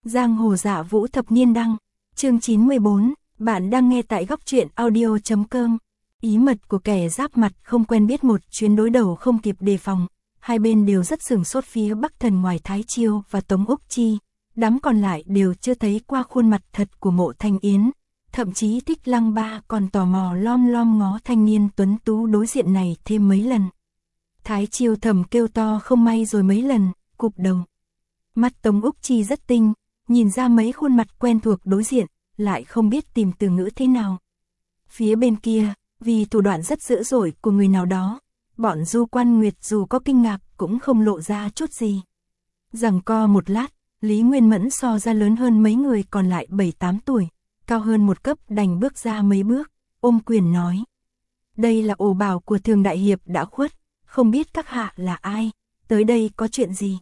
Giang hồ dạ vũ thập niên đăng, chương 94, bạn đang nghe tại góc truyện audio.com. Ý mật của kẻ giáp mặt không quen biết một chuyến đối đầu không kịp đề phòng, hai bên đều rất sửng sốt. Phía Bắc Thần ngoài Thái Chiêu và Tống Úc Chi, đám còn lại đều chưa thấy qua khuôn mặt thật của Mộ Thanh Yến, thậm chí Thích Lăng Ba còn tò mò lom lom ngó thanh niên tuấn tú đối diện này thêm mấy lần. Thái Chiêu thầm kêu to không may rồi mấy lần, cụp đầu. Mắt Tống Úc Chi rất tinh, nhìn ra mấy khuôn mặt quen thuộc đối diện, lại không biết tìm từ ngữ thế nào. Phía bên kia, vì thủ đoạn rất dữ dội của người nào đó, bọn Du Quan Nguyệt dù có kinh ngạc cũng không lộ ra chút gì. Giằng co một lát, Lý Nguyên Mẫn so ra lớn hơn mấy người còn lại 7-8 tuổi, cao hơn một cấp đành bước ra mấy bước, ôm quyền nói. Đây là ổ bảo của Thường Đại Hiệp đã khuất, không biết các hạ là ai, tới đây có chuyện gì?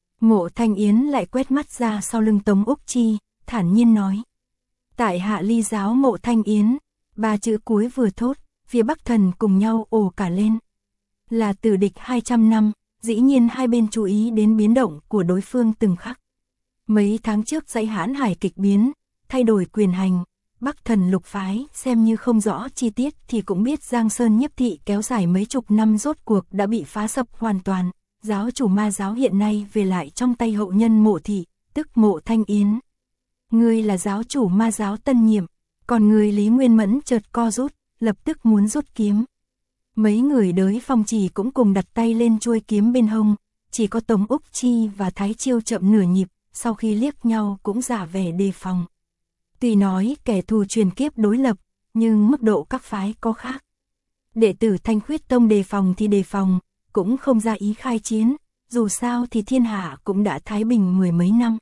Mộ Thanh Yến lại quét mắt ra sau lưng Tống Úc Chi, thản nhiên nói. Tại hạ ly giáo Mộ Thanh Yến, ba chữ cuối vừa thốt, phía Bắc Thần cùng nhau ồ cả lên. Là tử địch 200 năm, dĩ nhiên hai bên chú ý đến biến động của đối phương từng khắc. Mấy tháng trước dãy Hãn Hải kịch biến, thay đổi quyền hành, Bắc Thần lục phái xem như không rõ chi tiết thì cũng biết Giang Sơn Nhiếp Thị kéo dài mấy chục năm rốt cuộc đã bị phá sập hoàn toàn. Giáo chủ ma giáo hiện nay về lại trong tay hậu nhân Mộ Thị, tức Mộ Thanh Yến. Ngươi là giáo chủ ma giáo tân nhiệm, còn người Lý Nguyên Mẫn chợt co rút, lập tức muốn rút kiếm. Mấy người đới phong trì cũng cùng đặt tay lên chuôi kiếm bên hông, chỉ có Tống Úc Chi và Thái Chiêu chậm nửa nhịp, sau khi liếc nhau cũng giả vẻ đề phòng. Tuy nói kẻ thù truyền kiếp đối lập, nhưng mức độ các phái có khác. Đệ tử Thanh Khuyết Tông đề phòng thì đề phòng, cũng không ra ý khai chiến, dù sao thì thiên hạ cũng đã thái bình mười mấy năm.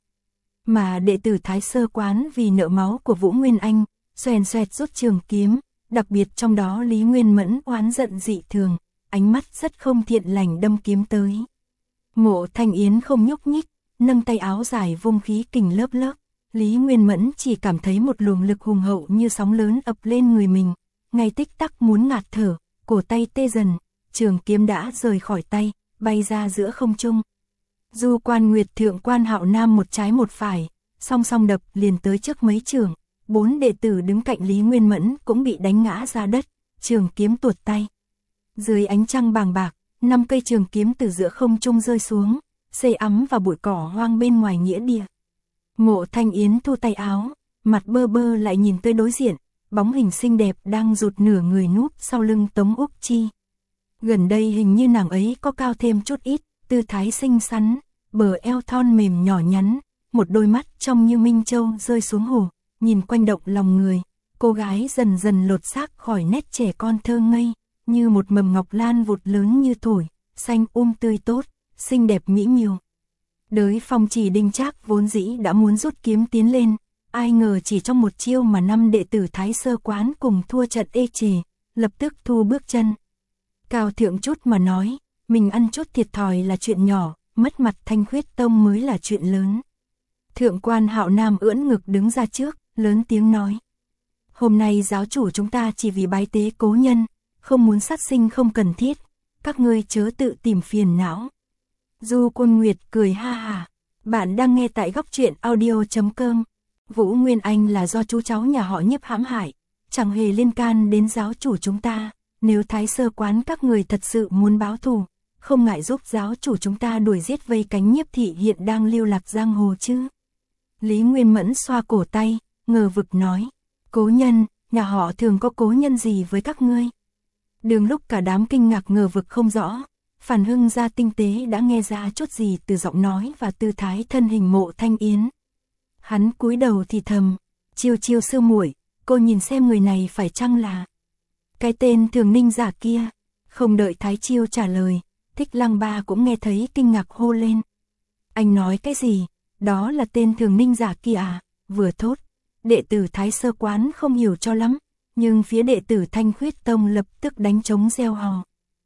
Mà đệ tử Thái Sơ Quán vì nợ máu của Vũ Nguyên Anh, xoèn xoẹt rút trường kiếm, đặc biệt trong đó Lý Nguyên Mẫn oán giận dị thường, ánh mắt rất không thiện lành đâm kiếm tới. Mộ Thanh Yến không nhúc nhích, nâng tay áo dài vung khí kình lớp lớp, Lý Nguyên Mẫn chỉ cảm thấy một luồng lực hùng hậu như sóng lớn ập lên người mình, ngay tích tắc muốn ngạt thở, cổ tay tê dần. Trường kiếm đã rời khỏi tay, bay ra giữa không trung. Du Quan Nguyệt Thượng Quan Hạo Nam một trái một phải, song song đập liền tới trước mấy trường. 4 đệ tử đứng cạnh Lý Nguyên Mẫn cũng bị đánh ngã ra đất, trường kiếm tuột tay. Dưới ánh trăng bàng bạc, 5 cây trường kiếm từ giữa không trung rơi xuống, xây ấm vào bụi cỏ hoang bên ngoài nghĩa địa. Mộ Thanh Yến thu tay áo, mặt bơ bơ lại nhìn tới đối diện, bóng hình xinh đẹp đang rụt nửa người núp sau lưng Tống Úc Chi. Gần đây hình như nàng ấy có cao thêm chút ít, tư thái xinh xắn, bờ eo thon mềm nhỏ nhắn, một đôi mắt trông như minh châu rơi xuống hồ, nhìn quanh động lòng người. Cô gái dần dần lột xác khỏi nét trẻ con thơ ngây, như một mầm ngọc lan vụt lớn như thổi, xanh tươi tốt, xinh đẹp mỹ miều. Đới phong trì Đinh Trác vốn dĩ đã muốn rút kiếm tiến lên, ai ngờ chỉ trong một chiêu mà 5 đệ tử Thái Sơ Quán cùng thua trận ê chề, lập tức thu bước chân. Cao thượng chút mà nói, mình ăn chút thiệt thòi là chuyện nhỏ, mất mặt Thanh Khuyết Tông mới là chuyện lớn. Thượng Quan Hạo Nam ưỡn ngực đứng ra trước, lớn tiếng nói. Hôm nay giáo chủ chúng ta chỉ vì bái tế cố nhân, không muốn sát sinh không cần thiết, các ngươi chớ tự tìm phiền não. Du Quân Nguyệt cười ha hà, bạn đang nghe tại góc truyện audio.com. Vũ Nguyên Anh là do chú cháu nhà họ Nhiếp hãm hại, chẳng hề liên can đến giáo chủ chúng ta. Nếu Thái Sơ Quán các người thật sự muốn báo thù, không ngại giúp giáo chủ chúng ta đuổi giết vây cánh Nhiếp Thị hiện đang lưu lạc giang hồ chứ. Lý Nguyên Mẫn xoa cổ tay, ngờ vực nói. Cố nhân, nhà họ thường có cố nhân gì với các ngươi? Đường lúc cả đám kinh ngạc ngờ vực không rõ, Phản Hưng gia tinh tế đã nghe ra chút gì từ giọng nói và tư thái thân hình Mộ Thanh Yến. Hắn cúi đầu thì thầm, Chiêu Chiêu sư muội, cô nhìn xem người này phải chăng là cái tên Thường Ninh giả kia. Không đợi Thái Chiêu trả lời, Thích Lăng Ba cũng nghe thấy kinh ngạc hô lên. Anh nói cái gì? Đó là tên Thường Ninh giả kia à? Vừa thốt, đệ tử Thái Sơ Quán không hiểu cho lắm, nhưng phía đệ tử Thanh Khuyết Tông lập tức đánh trống reo hò.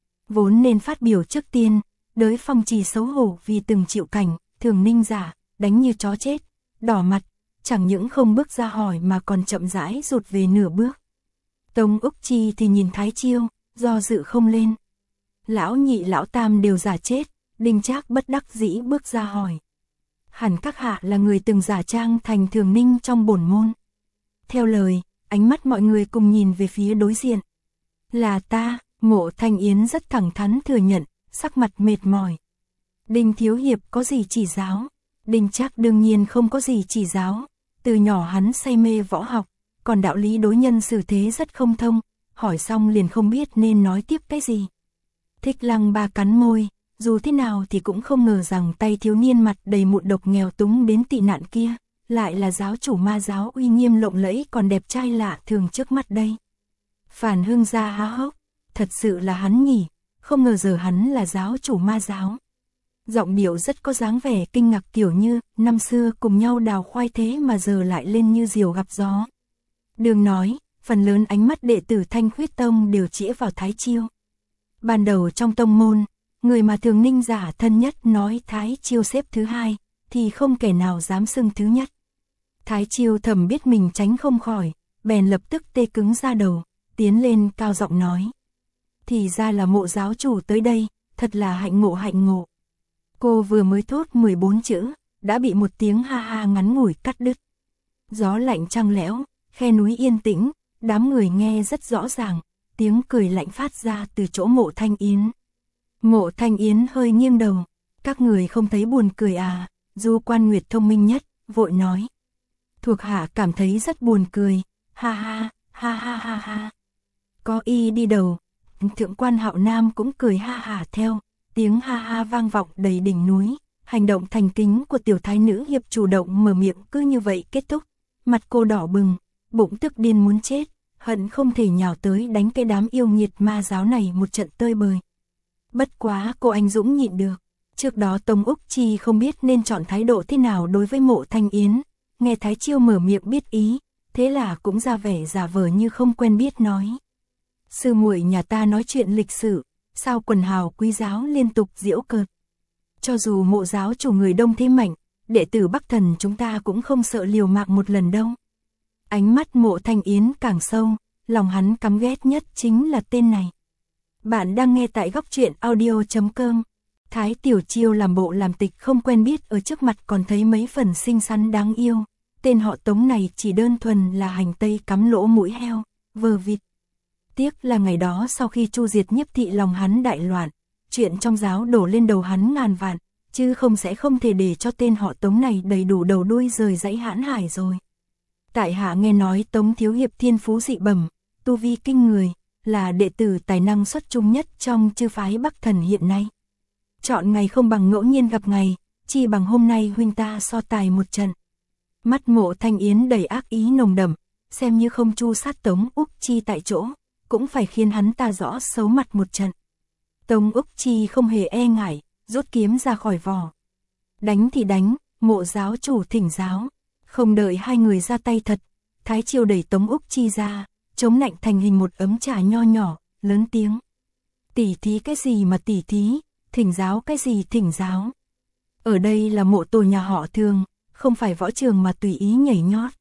Vốn nên phát biểu trước tiên, đới phong trì xấu hổ vì từng chịu cảnh Thường Ninh giả đánh như chó chết, đỏ mặt, chẳng những không bước ra hỏi mà còn chậm rãi rụt về nửa bước. Tống Úc Chi thì nhìn Thái Chiêu, do dự không lên. Lão nhị lão tam đều giả chết, Đinh Trác bất đắc dĩ bước ra hỏi. hẳn các hạ là người từng giả trang thành Thường Ninh trong bổn môn. Theo lời, ánh mắt mọi người cùng nhìn về phía đối diện. Là ta, Mộ Thanh Yến rất thẳng thắn thừa nhận, sắc mặt mệt mỏi. Đinh thiếu hiệp có gì chỉ giáo? Đinh Trác đương nhiên không có gì chỉ giáo, từ nhỏ hắn say mê võ học, còn đạo lý đối nhân xử thế rất không thông, hỏi xong liền không biết nên nói tiếp cái gì. Thích Lăng Ba cắn môi, dù thế nào thì cũng không ngờ rằng tay thiếu niên mặt đầy mụn độc nghèo túng đến tị nạn kia, lại là giáo chủ ma giáo uy nghiêm lộng lẫy còn đẹp trai lạ thường trước mắt đây. Phản Hưng Gia há hốc, thật sự là hắn nhỉ, không ngờ giờ hắn là giáo chủ ma giáo. Giọng điệu rất có dáng vẻ kinh ngạc kiểu như năm xưa cùng nhau đào khoai thế mà giờ lại lên như diều gặp gió. Đường nói, phần lớn ánh mắt đệ tử Thanh Khuyết Tông đều chĩa vào Thái Chiêu. Ban đầu trong tông môn, người mà Thường Ninh giả thân nhất nói Thái Chiêu xếp thứ hai, thì không kẻ nào dám xưng thứ nhất. Thái Chiêu thầm biết mình tránh không khỏi, bèn lập tức tê cứng ra đầu, tiến lên cao giọng nói. Thì ra là Mộ giáo chủ tới đây, thật là hạnh ngộ hạnh ngộ. Cô vừa mới thốt 14 chữ, đã bị một tiếng ha ha ngắn ngủi cắt đứt. Gió lạnh trăng lẽo, khe núi yên tĩnh, đám người nghe rất rõ ràng, tiếng cười lạnh phát ra từ chỗ Mộ Thanh Yến. Mộ Thanh Yến hơi nghiêng đầu, các người không thấy buồn cười à? Du Quan Nguyệt thông minh nhất, vội nói. Thuộc hạ cảm thấy rất buồn cười, ha ha, ha ha ha ha. Có y đi đầu, Thượng quan Hạo Nam cũng cười ha ha theo, tiếng ha ha vang vọng đầy đỉnh núi. Hành động thành kính của tiểu thái nữ hiệp chủ động mở miệng cứ như vậy kết thúc. Mặt cô đỏ bừng, bụng tức điên muốn chết, hận không thể nhào tới đánh cái đám yêu nghiệt ma giáo này một trận tơi bời. Bất quá cô anh dũng nhịn được. Trước đó Tông Úc Chi không biết nên chọn thái độ thế nào đối với Mộ Thanh Yến, nghe Thái Chiêu mở miệng biết ý, thế là cũng ra vẻ giả vờ như không quen biết nói. Sư muội nhà ta nói chuyện lịch sử, sao quần hào quý giáo liên tục giễu cợt. Cho dù Mộ giáo chủ người đông thế mạnh, đệ tử Bắc Thần chúng ta cũng không sợ liều mạng một lần đâu. Ánh mắt Mộ Thanh Yến càng sâu, lòng hắn căm ghét nhất chính là tên này. Bạn đang nghe tại góc truyện audio.com. Thái Tiểu Chiêu làm bộ làm tịch không quen biết ở trước mặt còn thấy mấy phần xinh xắn đáng yêu. Tên họ Tống này chỉ đơn thuần là hành tây cắm lỗ mũi heo, vờ vịt. Tiếc là ngày đó sau khi Chu diệt Nhiếp thị lòng hắn đại loạn, chuyện trong giáo đổ lên đầu hắn ngàn vạn, chứ không thể để cho tên họ Tống này đầy đủ đầu đuôi rời dãy hãn hải rồi. Tại hạ nghe nói Tống thiếu hiệp thiên phú dị bẩm, tu vi kinh người, là đệ tử tài năng xuất chúng nhất trong chư phái Bắc Thần hiện nay. Chọn ngày không bằng ngẫu nhiên gặp ngày, chi bằng hôm nay huynh ta so tài một trận. Mắt Mộ Thanh Yến đầy ác ý nồng đậm, xem như không chu sát Tống Úc Chi tại chỗ, cũng phải khiến hắn ta rõ xấu mặt một trận. Tống Úc Chi không hề e ngại, rút kiếm ra khỏi vỏ. Đánh thì đánh, Mộ giáo chủ thỉnh giáo. Không đợi hai người ra tay thật, Thái Chiêu đẩy Tống Úc Chi ra, chống nạnh thành hình một ấm trà nho nhỏ, lớn tiếng. Tỉ thí cái gì mà tỉ thí, thỉnh giáo cái gì thỉnh giáo. Ở đây là mộ tổ nhà họ Thường, không phải võ trường mà tùy ý nhảy nhót.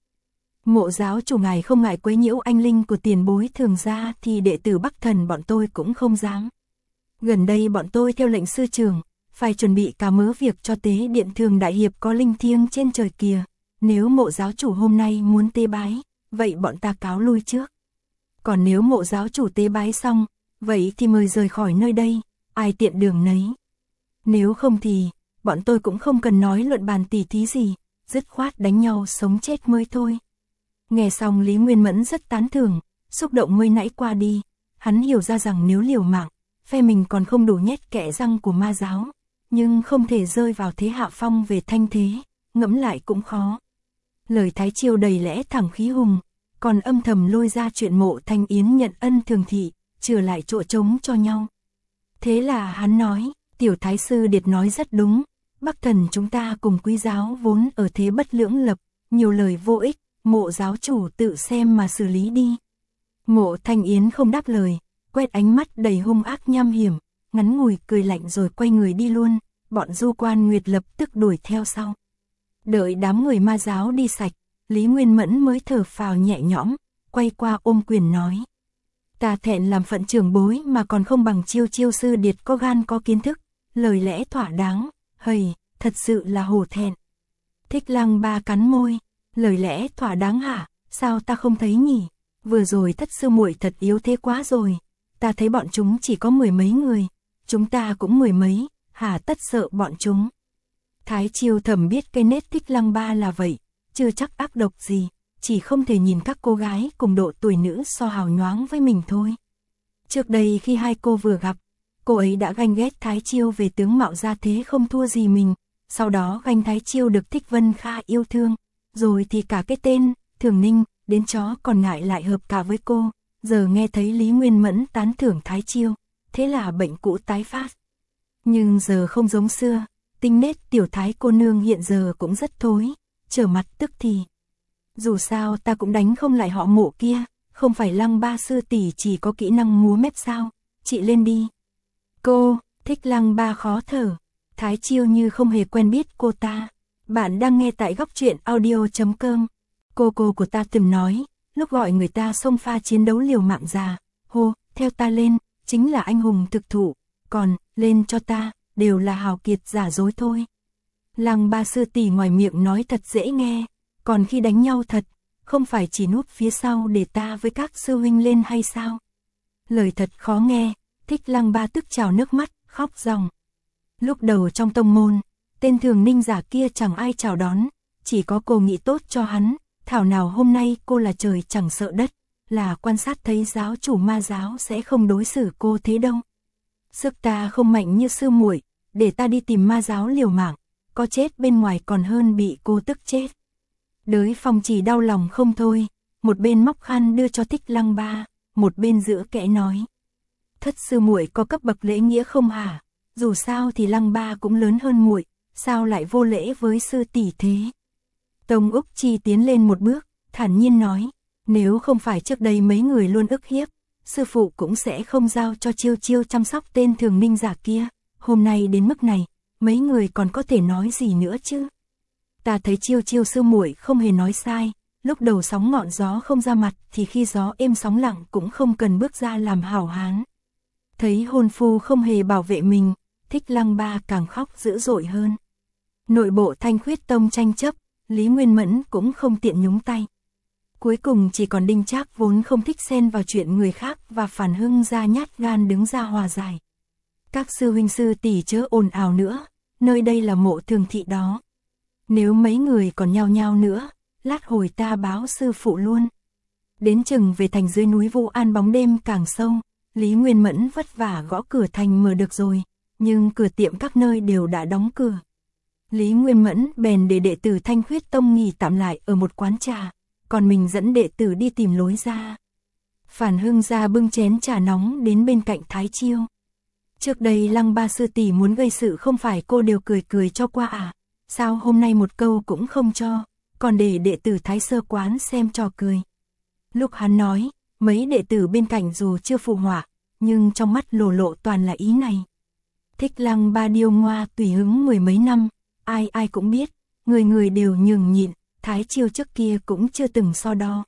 Mộ giáo chủ ngài không ngại quấy nhiễu anh linh của tiền bối Thường gia thì đệ tử Bắc Thần bọn tôi cũng không dám. Gần đây bọn tôi theo lệnh sư trưởng, phải chuẩn bị cả mớ việc cho tế điện Thường đại hiệp có linh thiêng trên trời kìa. Nếu Mộ giáo chủ hôm nay muốn tế bái, vậy bọn ta cáo lui trước. Còn nếu Mộ giáo chủ tế bái xong, vậy thì mời rời khỏi nơi đây, ai tiện đường nấy. Nếu không thì, bọn tôi cũng không cần nói luận bàn tỉ thí gì, dứt khoát đánh nhau sống chết mới thôi. Nghe xong Lý Nguyên Mẫn rất tán thưởng, xúc động mới nãy qua đi, hắn hiểu ra rằng nếu liều mạng, phe mình còn không đủ nhét kẽ răng của ma giáo, nhưng không thể rơi vào thế hạ phong về thanh thế, ngẫm lại cũng khó. Lời Thái Chiêu đầy lẽ thẳng khí hùng, còn âm thầm lôi ra chuyện Mộ Thanh Yến nhận ân Thường thị, chừa lại chỗ trống cho nhau. Thế là hắn nói, tiểu thái sư Điệt nói rất đúng, Bắc Thần chúng ta cùng quý giáo vốn ở thế bất lưỡng lập, nhiều lời vô ích, Mộ giáo chủ tự xem mà xử lý đi. Mộ Thanh Yến không đáp lời, quét ánh mắt đầy hung ác nham hiểm, ngắn ngủi cười lạnh rồi quay người đi luôn, bọn Du Quan Nguyệt lập tức đuổi theo sau. Đợi đám người ma giáo đi sạch, Lý Nguyên Mẫn mới thở phào nhẹ nhõm, quay qua ôm quyền nói. Ta thẹn làm phận trưởng bối mà còn không bằng Chiêu sư Điệt có gan có kiến thức, lời lẽ thỏa đáng, hầy, thật sự là hổ thẹn. Thích Lăng Ba cắn môi, lời lẽ thỏa đáng hả, sao ta không thấy nhỉ? Vừa rồi Thất sư muội thật yếu thế quá rồi, ta thấy bọn chúng chỉ có mười mấy người, chúng ta cũng mười mấy, hả tất sợ bọn chúng. Thái Chiêu thầm biết cái nết Thích Lăng Ba là vậy, chưa chắc ác độc gì, chỉ không thể nhìn các cô gái cùng độ tuổi nữ so hào nhoáng với mình thôi. Trước đây khi hai cô vừa gặp, cô ấy đã ganh ghét Thái Chiêu về tướng mạo gia thế không thua gì mình, sau đó ganh Thái Chiêu được Thích Vân Kha yêu thương, rồi thì cả cái tên Thường Ninh, đến chó còn ngại lại hợp cả với cô, giờ nghe thấy Lý Nguyên Mẫn tán thưởng Thái Chiêu, thế là bệnh cũ tái phát. Nhưng giờ không giống xưa, tính nết tiểu thái cô nương hiện giờ cũng rất thối, trở mặt tức thì. Dù sao ta cũng đánh không lại họ Mộ kia, không phải Lăng Ba sư tỷ chỉ có kỹ năng múa mép sao, chị lên đi. Cô, Thích Lăng Ba khó thở, Thái Chiêu như không hề quen biết cô ta. Bạn đang nghe tại góc truyện audio.com. Cô của ta từng nói, lúc gọi người ta xông pha chiến đấu liều mạng già, hô, theo ta lên, chính là anh hùng thực thụ, còn, lên cho ta, đều là hào kiệt giả dối thôi. Lăng Ba sư tỷ ngoài miệng nói thật dễ nghe, còn khi đánh nhau thật, không phải chỉ núp phía sau để ta với các sư huynh lên hay sao? Lời thật khó nghe, Thích Lăng Ba tức trào nước mắt, khóc ròng. Lúc đầu trong tông môn, tên Thường Ninh giả kia chẳng ai chào đón, chỉ có cô nghĩ tốt cho hắn, thảo nào hôm nay cô là trời chẳng sợ đất, là quan sát thấy giáo chủ ma giáo sẽ không đối xử cô thế đâu. Sức ta không mạnh như sư muội, để ta đi tìm ma giáo liều mạng, có chết bên ngoài còn hơn bị cô tức chết. Đới Phong chỉ đau lòng không thôi, một bên móc khăn đưa cho Thích Lăng Ba, một bên giữa kẽ nói. Thất sư muội có cấp bậc lễ nghĩa không hả? Dù sao thì Lăng Ba cũng lớn hơn muội, sao lại vô lễ với sư tỷ thế? Tông Úc Chi tiến lên một bước, thản nhiên nói, nếu không phải trước đây mấy người luôn ức hiếp, sư phụ cũng sẽ không giao cho Chiêu Chiêu chăm sóc tên Thường Ninh giả kia, hôm nay đến mức này, mấy người còn có thể nói gì nữa chứ? Ta thấy Chiêu Chiêu sư muội không hề nói sai, lúc đầu sóng ngọn gió không ra mặt thì khi gió êm sóng lặng cũng không cần bước ra làm hảo hán. Thấy hôn phu không hề bảo vệ mình, Thích Lăng Ba càng khóc dữ dội hơn. Nội bộ Thanh Khuyết Tông tranh chấp, Lý Nguyên Mẫn cũng không tiện nhúng tay. Cuối cùng chỉ còn Đinh Trác vốn không thích xen vào chuyện người khác và Phản Hưng ra nhát gan đứng ra hòa giải. Các sư huynh sư tỷ chớ ồn ào nữa, nơi đây là mộ Thường thị đó. Nếu mấy người còn nhao nhao nữa, lát hồi ta báo sư phụ luôn. Đến chừng về thành dưới núi Vu An bóng đêm càng sâu, Lý Nguyên Mẫn vất vả gõ cửa thành mở được rồi, nhưng cửa tiệm các nơi đều đã đóng cửa. Lý Nguyên Mẫn bèn để đệ tử Thanh Khuyết Tông nghỉ tạm lại ở một quán trà, còn mình dẫn đệ tử đi tìm lối ra. Phản Hưng ra bưng chén trà nóng đến bên cạnh Thái Chiêu. Trước đây Lăng Ba sư tỷ muốn gây sự không phải cô đều cười cười cho qua à? Sao hôm nay một câu cũng không cho, còn để đệ tử Thái Sơ quán xem trò cười. Lúc hắn nói, mấy đệ tử bên cạnh dù chưa phụ họa, nhưng trong mắt lộ lộ toàn là ý này. Thích Lăng Ba điêu ngoa tùy hứng mười mấy năm, ai ai cũng biết, người người đều nhường nhịn, Thái Chiêu trước kia cũng chưa từng so đo.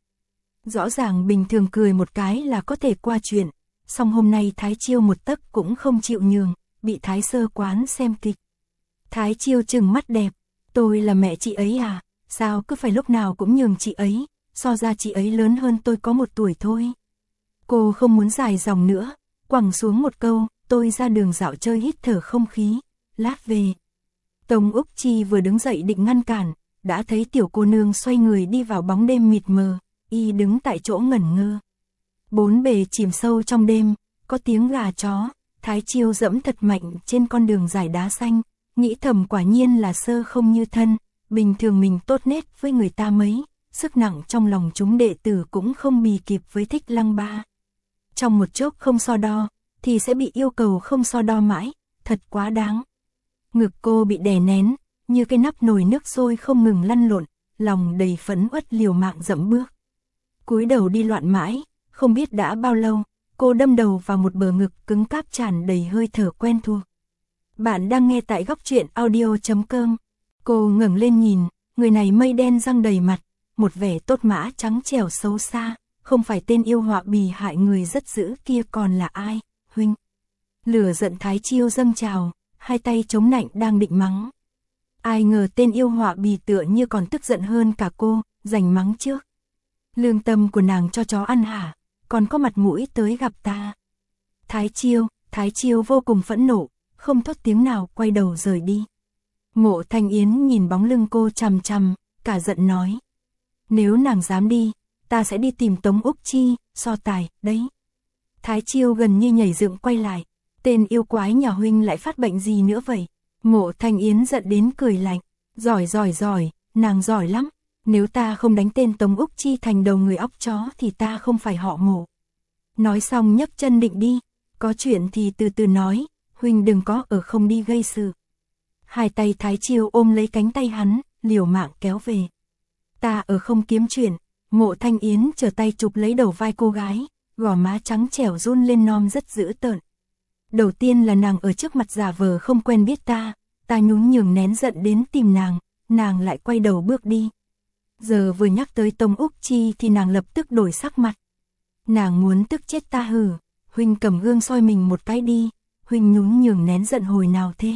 Rõ ràng bình thường cười một cái là có thể qua chuyện, song hôm nay Thái Chiêu một tấc cũng không chịu nhường, bị Thái Sơ quán xem kịch. Thái Chiêu trừng mắt đẹp, tôi là mẹ chị ấy à, sao cứ phải lúc nào cũng nhường chị ấy, so ra chị ấy lớn hơn tôi có 1 tuổi thôi. Cô không muốn dài dòng nữa, quẳng xuống một câu, tôi ra đường dạo chơi hít thở không khí, lát về. Tông Úc Chi vừa đứng dậy định ngăn cản, đã thấy tiểu cô nương xoay người đi vào bóng đêm mịt mờ, y đứng tại chỗ ngẩn ngơ. Bốn bề chìm sâu trong đêm, có tiếng gà chó, Thái Chiêu dẫm thật mạnh trên con đường dài đá xanh, nghĩ thầm quả nhiên là sơ không như thân, bình thường mình tốt nết với người ta mấy, sức nặng trong lòng chúng đệ tử cũng không bì kịp với Thích Lăng Ba. Trong một chốc không so đo, thì sẽ bị yêu cầu không so đo mãi, thật quá đáng. Ngực cô bị đè nén, như cái nắp nồi nước sôi không ngừng lăn lộn, lòng đầy phấn uất liều mạng dẫm bước. Cúi đầu đi loạn mãi, không biết đã bao lâu, cô đâm đầu vào một bờ ngực cứng cáp tràn đầy hơi thở quen thuộc. Bạn đang nghe tại góc truyện audio.com. Cô ngẩng lên nhìn, người này mây đen răng đầy mặt, một vẻ tốt mã trắng trẻo xấu xa, không phải tên yêu họa bì hại người rất dữ kia còn là ai, huynh. Lửa giận Thái Chiêu dâng trào, hai tay chống nạnh đang định mắng. Ai ngờ tên yêu họa bì tựa như còn tức giận hơn cả cô, giành mắng trước. Lương tâm của nàng cho chó ăn hả, còn có mặt mũi tới gặp ta. Thái Chiêu vô cùng phẫn nộ, không thốt tiếng nào quay đầu rời đi. Mộ Thanh Yến nhìn bóng lưng cô chằm chằm, cả giận nói. Nếu nàng dám đi, ta sẽ đi tìm Tống Úc Chi, so tài, đấy. Thái Chiêu gần như nhảy dựng quay lại. Tên yêu quái nhà huynh lại phát bệnh gì nữa vậy? Mộ Thanh Yến giận đến cười lạnh. Giỏi, nàng giỏi lắm. Nếu ta không đánh tên Tống Úc Chi thành đầu người óc chó thì ta không phải họ Mộ. Nói xong nhấc chân định đi. Có chuyện thì từ từ nói, huynh đừng có ở không đi gây sự. Hai tay Thái Chiêu ôm lấy cánh tay hắn, liều mạng kéo về. Ta ở không kiếm chuyện. Mộ Thanh Yến trở tay chụp lấy đầu vai cô gái, gò má trắng trẻo run lên non rất dữ tợn. Đầu tiên là nàng ở trước mặt giả vờ không quen biết ta nhún nhường nén giận đến tìm nàng lại quay đầu bước đi. Giờ vừa nhắc tới Tống Úc Chi thì nàng lập tức đổi sắc mặt. Nàng muốn tức chết ta hử, huynh cầm gương soi mình một cái đi, huynh nhún nhường nén giận hồi nào thế?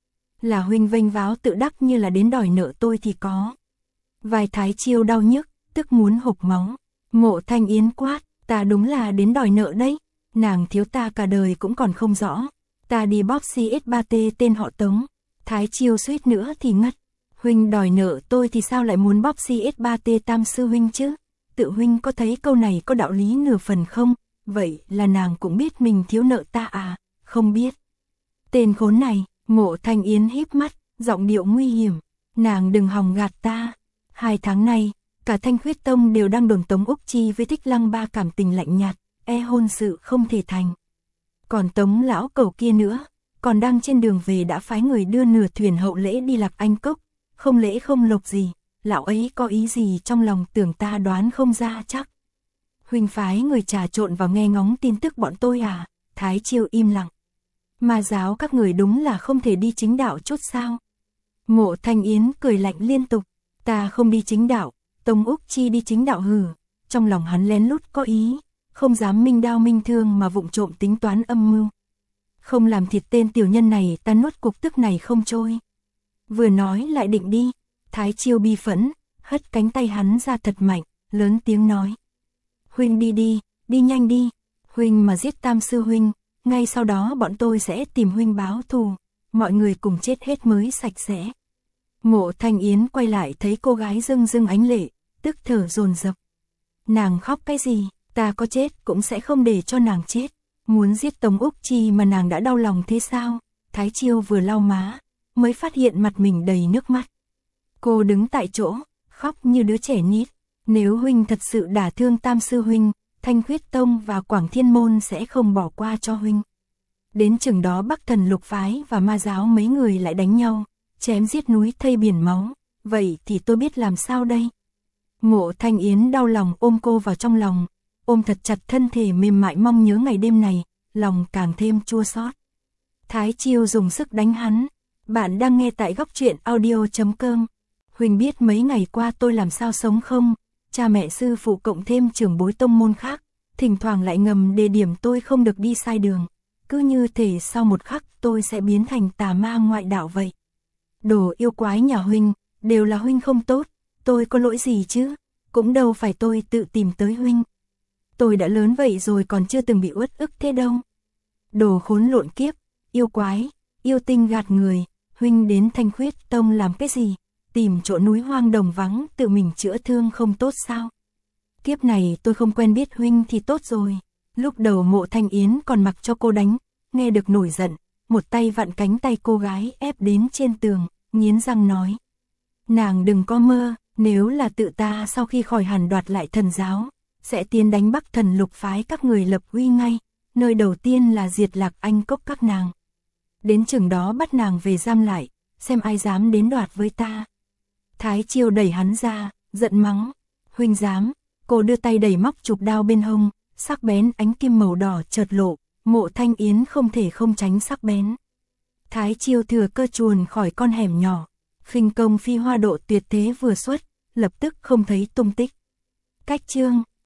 Là huynh vênh váo tự đắc như là đến đòi nợ tôi thì có. Vai Thái Chiêu đau nhức, tức muốn hộc máu. Mộ Thanh Yến quát, ta đúng là đến đòi nợ đấy. Nàng thiếu ta cả đời cũng còn không rõ. Ta đi bóp CS3T tên họ Tống. Thái Chiêu suýt nữa thì ngất. Huynh đòi nợ tôi thì sao lại muốn bóp CS3T tam sư huynh chứ? Tự huynh có thấy câu này có đạo lý nửa phần không? Vậy là nàng cũng biết mình thiếu nợ ta à? Không biết. Tên khốn này, Mộ Thanh Yến híp mắt, giọng điệu nguy hiểm. Nàng đừng hòng gạt ta. 2 tháng nay, cả Thanh Khuyết Tông đều đang đồn Tống Úc Chi với Thích Lăng Ba cảm tình lạnh nhạt, hôn sự không thể thành. Còn Tống lão cẩu kia nữa, còn đang trên đường về đã phái người đưa nửa thuyền hậu lễ đi Lạc Anh Cốc, không lễ không lộc gì, lão ấy có ý gì trong lòng tưởng ta đoán không ra chắc. Huynh phái người trà trộn vào nghe ngóng tin tức bọn tôi à? Thái Chiêu im lặng. Ma giáo các người đúng là không thể đi chính đạo chút sao? Mộ Thanh Yến cười lạnh liên tục. Ta không đi chính đạo, Tống Úc Chi đi chính đạo hử. Trong lòng hắn lén lút có ý, không dám minh đao minh thương mà vụng trộm tính toán âm mưu. Không làm thịt tên tiểu nhân này ta nuốt cục tức này không trôi. Vừa nói lại định đi, Thái Chiêu bi phẫn, hất cánh tay hắn ra thật mạnh, lớn tiếng nói. Huynh đi nhanh đi, huynh mà giết tam sư huynh, ngay sau đó bọn tôi sẽ tìm huynh báo thù, mọi người cùng chết hết mới sạch sẽ. Mộ Thanh Yến quay lại thấy cô gái rưng rưng ánh lệ, tức thở dồn dập. Nàng khóc cái gì, ta có chết cũng sẽ không để cho nàng chết. Muốn giết Tống Úc Chi mà nàng đã đau lòng thế sao? Thái Chiêu vừa lau má, mới phát hiện mặt mình đầy nước mắt. Cô đứng tại chỗ, khóc như đứa trẻ nít. Nếu huynh thật sự đả thương tam sư huynh, Thanh Khuyết Tông và Quảng Thiên Môn sẽ không bỏ qua cho huynh. Đến chừng đó Bắc Thần Lục Phái và ma giáo mấy người lại đánh nhau, chém giết núi thây biển máu, vậy thì tôi biết làm sao đây? Mộ Thanh Yến đau lòng ôm cô vào trong lòng, ôm thật chặt thân thể mềm mại mong nhớ ngày đêm này, lòng càng thêm chua xót. Thái Chiêu dùng sức đánh hắn. Bạn đang nghe tại góc truyện audio.com. Huỳnh biết mấy ngày qua tôi làm sao sống không? Cha mẹ sư phụ cộng thêm trưởng bối tông môn khác, thỉnh thoảng lại ngầm đề điểm tôi không được đi sai đường. Cứ như thể sau một khắc tôi sẽ biến thành tà ma ngoại đạo vậy. Đồ yêu quái nhà huynh, đều là huynh không tốt, tôi có lỗi gì chứ? Cũng đâu phải tôi tự tìm tới huynh. Tôi đã lớn vậy rồi còn chưa từng bị uất ức thế đâu. Đồ khốn lộn kiếp, yêu quái, yêu tinh gạt người, huynh đến Thanh Khuyết Tông làm cái gì? Tìm chỗ núi hoang đồng vắng tự mình chữa thương không tốt sao? Kiếp này tôi không quen biết huynh thì tốt rồi. Lúc đầu Mộ Thanh Yến còn mặc cho cô đánh, nghe được nổi giận, một tay vặn cánh tay cô gái ép đến trên tường, nghiến răng nói. Nàng đừng có mơ, nếu là tự ta sau khi khỏi hẳn đoạt lại thần giáo, sẽ tiến đánh Bắc Thần Lục Phái các người lập uy ngay, nơi đầu tiên là diệt Lạc Anh Cốc các nàng. Đến chừng đó bắt nàng về giam lại, xem ai dám đến đoạt với ta. Thái Chiêu đẩy hắn ra, giận mắng. Huynh dám, cô đưa tay đẩy móc chụp đao bên hông, sắc bén ánh kim màu đỏ chợt lộ, Mộ Thanh Yến không thể không tránh sắc bén. Thái Chiêu thừa cơ chuồn khỏi con hẻm nhỏ, khinh công phi hoa độ tuyệt thế vừa xuất, lập tức không thấy tung tích. Cách chương